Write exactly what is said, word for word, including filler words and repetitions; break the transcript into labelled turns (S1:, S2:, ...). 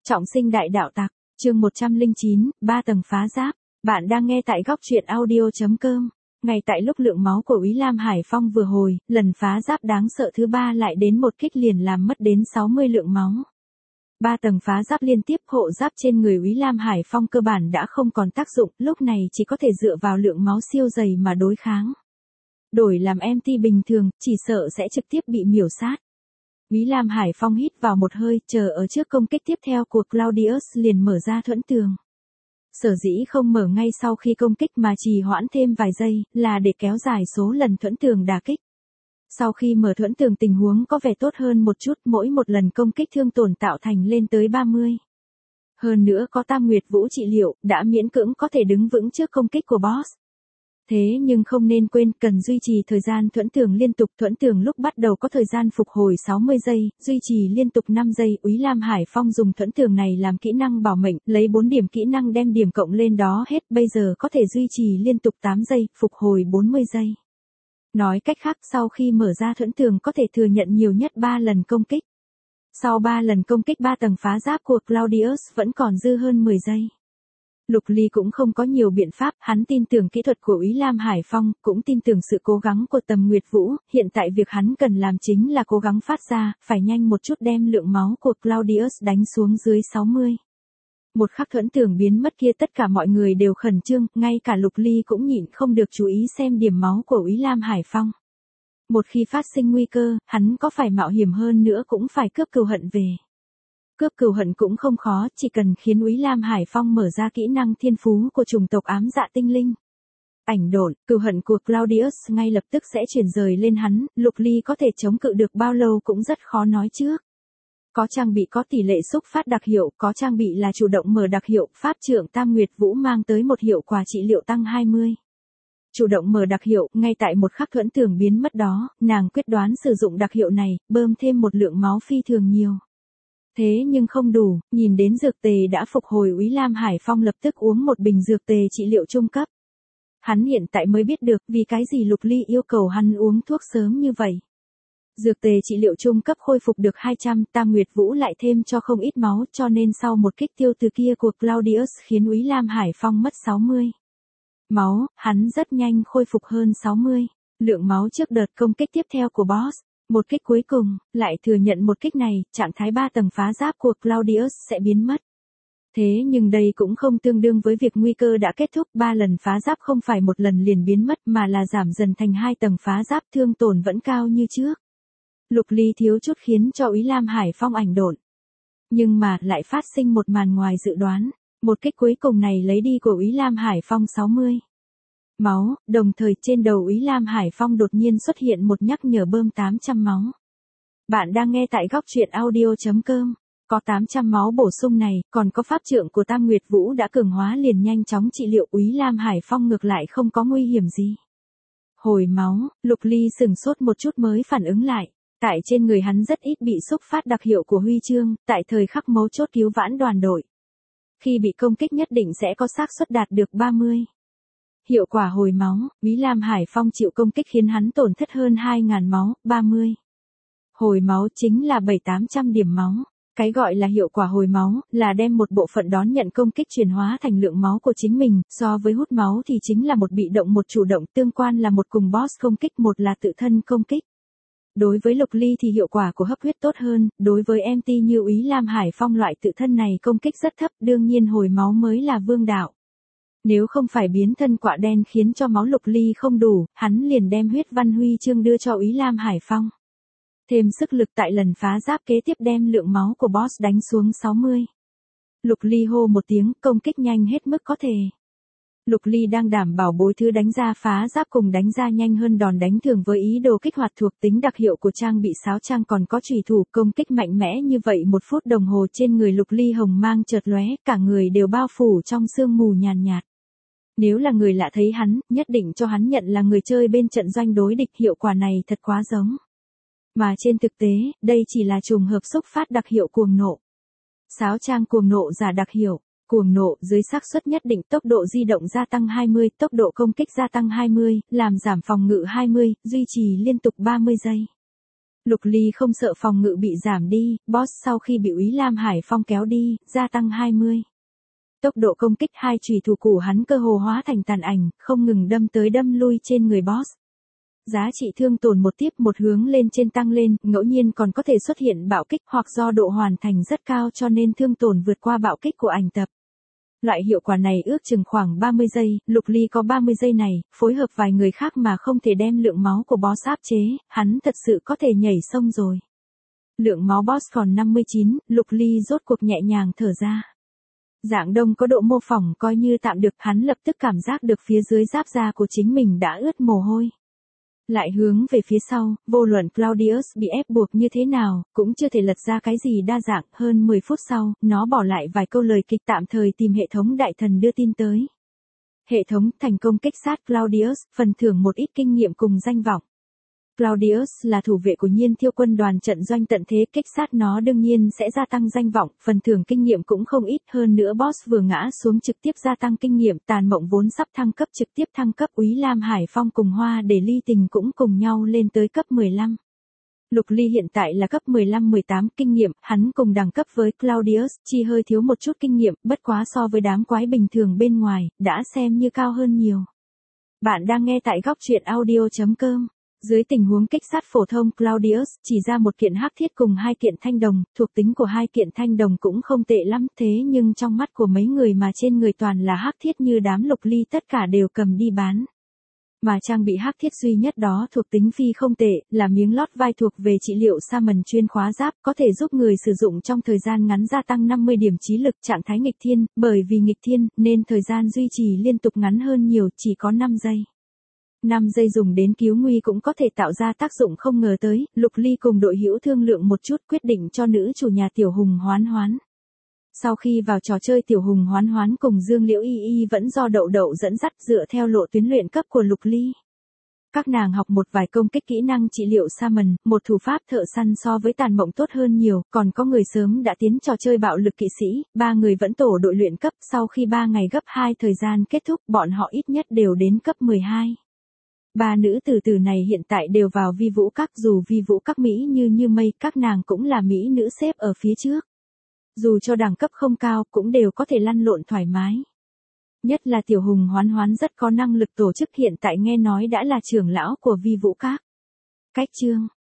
S1: Trọng sinh đại đạo tặc, chương một trăm lẻ chín, ba tầng phá giáp. Bạn đang nghe tại góc truyện audio.com. Ngay tại lúc lượng máu của Úy Lam Hải Phong vừa hồi, lần phá giáp đáng sợ thứ ba lại đến một kích liền làm mất đến sáu mươi lượng máu. Ba tầng phá giáp liên tiếp, hộ giáp trên người Úy Lam Hải Phong cơ bản đã không còn tác dụng, lúc này chỉ có thể dựa vào lượng máu siêu dày mà đối kháng. Đổi làm em tê bình thường, chỉ sợ sẽ trực tiếp bị miểu sát. Úy Lam Hải Phong hít vào một hơi, chờ ở trước công kích tiếp theo của Claudius liền mở ra thuẫn tường. Sở dĩ không mở ngay sau khi công kích mà trì hoãn thêm vài giây, là để kéo dài số lần thuẫn tường đả kích. Sau khi mở thuẫn tường tình huống có vẻ tốt hơn một chút, mỗi một lần công kích thương tổn tạo thành lên tới ba mươi. Hơn nữa có Tam Nguyệt Vũ trị liệu, đã miễn cưỡng có thể đứng vững trước công kích của boss. Thế nhưng không nên quên, cần duy trì thời gian thuẫn tường liên tục. Thuẫn tường lúc bắt đầu có thời gian phục hồi sáu mươi giây, duy trì liên tục năm giây. Úy Lam Hải Phong dùng thuẫn tường này làm kỹ năng bảo mệnh, lấy bốn điểm kỹ năng đem điểm cộng lên đó hết, bây giờ có thể duy trì liên tục tám giây, phục hồi bốn mươi giây. Nói cách khác, sau khi mở ra thuẫn tường có thể thừa nhận nhiều nhất ba lần công kích. Sau ba lần công kích ba tầng phá giáp của Claudius vẫn còn dư hơn mười giây. Lục Ly cũng không có nhiều biện pháp, hắn tin tưởng kỹ thuật của Úy Lam Hải Phong, cũng tin tưởng sự cố gắng của Tầm Nguyệt Vũ, hiện tại việc hắn cần làm chính là cố gắng phát ra, phải nhanh một chút đem lượng máu của Claudius đánh xuống dưới sáu mươi. Một khắc thuẫn tường biến mất kia tất cả mọi người đều khẩn trương, ngay cả Lục Ly cũng nhịn không được chú ý xem điểm máu của Úy Lam Hải Phong. Một khi phát sinh nguy cơ, hắn có phải mạo hiểm hơn nữa cũng phải cướp cừu hận về. Cướp cừu hận cũng không khó, chỉ cần khiến Úy Lam Hải Phong mở ra kỹ năng thiên phú của chủng tộc ám dạ tinh linh. Ảnh độn, cừu hận của Claudius ngay lập tức sẽ chuyển rời lên hắn, Lục Ly có thể chống cự được bao lâu cũng rất khó nói trước. Có trang bị có tỷ lệ xúc phát đặc hiệu, có trang bị là chủ động mở đặc hiệu, pháp trưởng Tam Nguyệt Vũ mang tới một hiệu quả trị liệu tăng hai mươi. Chủ động mở đặc hiệu, ngay tại một khắc thuẫn tường biến mất đó, nàng quyết đoán sử dụng đặc hiệu này, bơm thêm một lượng máu phi thường nhiều. Thế nhưng không đủ, nhìn đến dược tề đã phục hồi, Úy Lam Hải Phong lập tức uống một bình dược tề trị liệu trung cấp. Hắn hiện tại mới biết được vì cái gì Lục Ly yêu cầu hắn uống thuốc sớm như vậy. Dược tề trị liệu trung cấp khôi phục được hai trăm, Tam Nguyệt Vũ lại thêm cho không ít máu, cho nên sau một kích tiêu từ kia của Claudius khiến Úy Lam Hải Phong mất sáu mươi. Máu, hắn rất nhanh khôi phục hơn sáu mươi. Lượng máu trước đợt công kích tiếp theo của boss. Một kích cuối cùng, lại thừa nhận một kích này, trạng thái ba tầng phá giáp của Claudius sẽ biến mất. Thế nhưng đây cũng không tương đương với việc nguy cơ đã kết thúc, ba lần phá giáp không phải một lần liền biến mất mà là giảm dần thành hai tầng phá giáp, thương tổn vẫn cao như trước. Lục Ly thiếu chút khiến cho Úy Lam Hải Phong ảnh độn. Nhưng mà lại phát sinh một màn ngoài dự đoán, một kích cuối cùng này lấy đi của Úy Lam Hải Phong sáu mươi. Máu, đồng thời trên đầu Úy Lam Hải Phong đột nhiên xuất hiện một nhắc nhở bơm tám trăm máu. Bạn đang nghe tại góc truyện audio.com. Có tám trăm máu bổ sung này, còn có pháp trượng của Tam Nguyệt Vũ đã cường hóa liền nhanh chóng trị liệu, Úy Lam Hải Phong ngược lại không có nguy hiểm gì. Hồi máu, Lục Ly sừng sốt một chút mới phản ứng lại. Tại trên người hắn rất ít bị xúc phát đặc hiệu của huy chương, tại thời khắc mấu chốt cứu vãn đoàn đội. Khi bị công kích nhất định sẽ có xác suất đạt được ba mươi. Hiệu quả hồi máu, Úy Lam Hải Phong chịu công kích khiến hắn tổn thất hơn hai nghìn máu, ba mươi. Hồi máu chính là bảy tám trăm điểm máu. Cái gọi là hiệu quả hồi máu, là đem một bộ phận đón nhận công kích chuyển hóa thành lượng máu của chính mình, so với hút máu thì chính là một bị động một chủ động, tương quan là một cùng boss công kích, một là tự thân công kích. Đối với Lục Ly thì hiệu quả của hấp huyết tốt hơn, đối với em tê như Úy Lam Hải Phong loại tự thân này công kích rất thấp, đương nhiên hồi máu mới là vương đạo. Nếu không phải biến thân quạ đen khiến cho máu Lục Ly không đủ, hắn liền đem huyết văn huy chương đưa cho Úy Lam Hải Phong. Thêm sức lực tại lần phá giáp kế tiếp đem lượng máu của boss đánh xuống sáu mươi. Lục Ly hô một tiếng, công kích nhanh hết mức có thể. Lục Ly đang đảm bảo bối thứ đánh ra phá giáp cùng đánh ra nhanh hơn đòn đánh thường với ý đồ kích hoạt thuộc tính đặc hiệu của trang bị sáo trang còn có chủy thủ, công kích mạnh mẽ như vậy một phút đồng hồ trên người Lục Ly hồng mang chợt lóe, cả người đều bao phủ trong sương mù nhàn nhạt. Nếu là người lạ thấy hắn, nhất định cho hắn nhận là người chơi bên trận doanh đối địch, hiệu quả này thật quá giống. Mà trên thực tế, đây chỉ là trùng hợp xúc phát đặc hiệu cuồng nộ. Sáo trang cuồng nộ giả đặc hiệu, cuồng nộ dưới xác suất nhất định, tốc độ di động gia tăng hai mươi, tốc độ công kích gia tăng hai mươi, làm giảm phòng ngự hai mươi, duy trì liên tục ba mươi giây. Lục Ly không sợ phòng ngự bị giảm đi, boss sau khi bị Úy Lam Hải Phong kéo đi, gia tăng hai mươi. Tốc độ công kích hai chùy thủ của hắn cơ hồ hóa thành tàn ảnh, không ngừng đâm tới đâm lui trên người boss. Giá trị thương tổn một tiếp một hướng lên trên tăng lên, ngẫu nhiên còn có thể xuất hiện bạo kích hoặc do độ hoàn thành rất cao cho nên thương tổn vượt qua bạo kích của ảnh tập. Loại hiệu quả này ước chừng khoảng ba mươi giây, Lục Ly có ba mươi giây này, phối hợp vài người khác mà không thể đem lượng máu của boss áp chế, hắn thật sự có thể nhảy sông rồi. Lượng máu boss còn năm mươi chín, Lục Ly rốt cuộc nhẹ nhàng thở ra. Dạng đông có độ mô phỏng coi như tạm được, hắn lập tức cảm giác được phía dưới giáp da của chính mình đã ướt mồ hôi. Lại hướng về phía sau, vô luận Claudius bị ép buộc như thế nào, cũng chưa thể lật ra cái gì đa dạng. Hơn mười phút sau, nó bỏ lại vài câu lời kịch tạm thời tìm hệ thống đại thần đưa tin tới. Hệ thống thành công kích sát Claudius, phần thưởng một ít kinh nghiệm cùng danh vọng. Claudius là thủ vệ của Nhiên Thiêu quân đoàn trận doanh tận thế, kích sát nó đương nhiên sẽ gia tăng danh vọng, phần thưởng kinh nghiệm cũng không ít, hơn nữa boss vừa ngã xuống trực tiếp gia tăng kinh nghiệm, Tàn Mộng vốn sắp thăng cấp trực tiếp thăng cấp, Úy Lam Hải Phong cùng Hoa để Ly Tình cũng cùng nhau lên tới cấp mười lăm. Lục Ly hiện tại là cấp mười lăm mười tám kinh nghiệm, hắn cùng đẳng cấp với Claudius, chỉ hơi thiếu một chút kinh nghiệm, bất quá so với đám quái bình thường bên ngoài, đã xem như cao hơn nhiều. Bạn đang nghe tại góc truyện audio chấm com. Dưới tình huống kích sát phổ thông, Claudius chỉ ra một kiện hắc thiết cùng hai kiện thanh đồng, thuộc tính của hai kiện thanh đồng cũng không tệ lắm, thế nhưng trong mắt của mấy người mà trên người toàn là hắc thiết như đám Lục Ly tất cả đều cầm đi bán. Mà trang bị hắc thiết duy nhất đó thuộc tính phi không tệ, là miếng lót vai thuộc về trị liệu sa mần chuyên khóa giáp, có thể giúp người sử dụng trong thời gian ngắn gia tăng năm mươi điểm trí lực, trạng thái nghịch thiên, bởi vì nghịch thiên nên thời gian duy trì liên tục ngắn hơn nhiều, chỉ có năm giây. năm giây dùng đến cứu nguy cũng có thể tạo ra tác dụng không ngờ tới, Lục Ly cùng đội hữu thương lượng một chút quyết định cho nữ chủ nhà Tiểu Hùng Hoán Hoán. Sau khi vào trò chơi, Tiểu Hùng Hoán Hoán cùng Dương Liễu Y Y vẫn do Đậu Đậu dẫn dắt dựa theo lộ tuyến luyện cấp của Lục Ly. Các nàng học một vài công kích kỹ năng trị liệu sa mần, một thủ pháp thợ săn so với Tàn Mộng tốt hơn nhiều, còn có người sớm đã tiến trò chơi bạo lực kỵ sĩ, ba người vẫn tổ đội luyện cấp, sau khi ba ngày gấp hai thời gian kết thúc, bọn họ ít nhất đều đến cấp mười hai. Ba nữ từ từ này hiện tại đều vào vi vũ các, dù vi vũ các Mỹ như như mây, các nàng cũng là Mỹ nữ xếp ở phía trước. Dù cho đẳng cấp không cao, cũng đều có thể lăn lộn thoải mái. Nhất là Tiểu Hùng Hoán Hoán rất có năng lực tổ chức, hiện tại nghe nói đã là trưởng lão của vi vũ các. Cách chương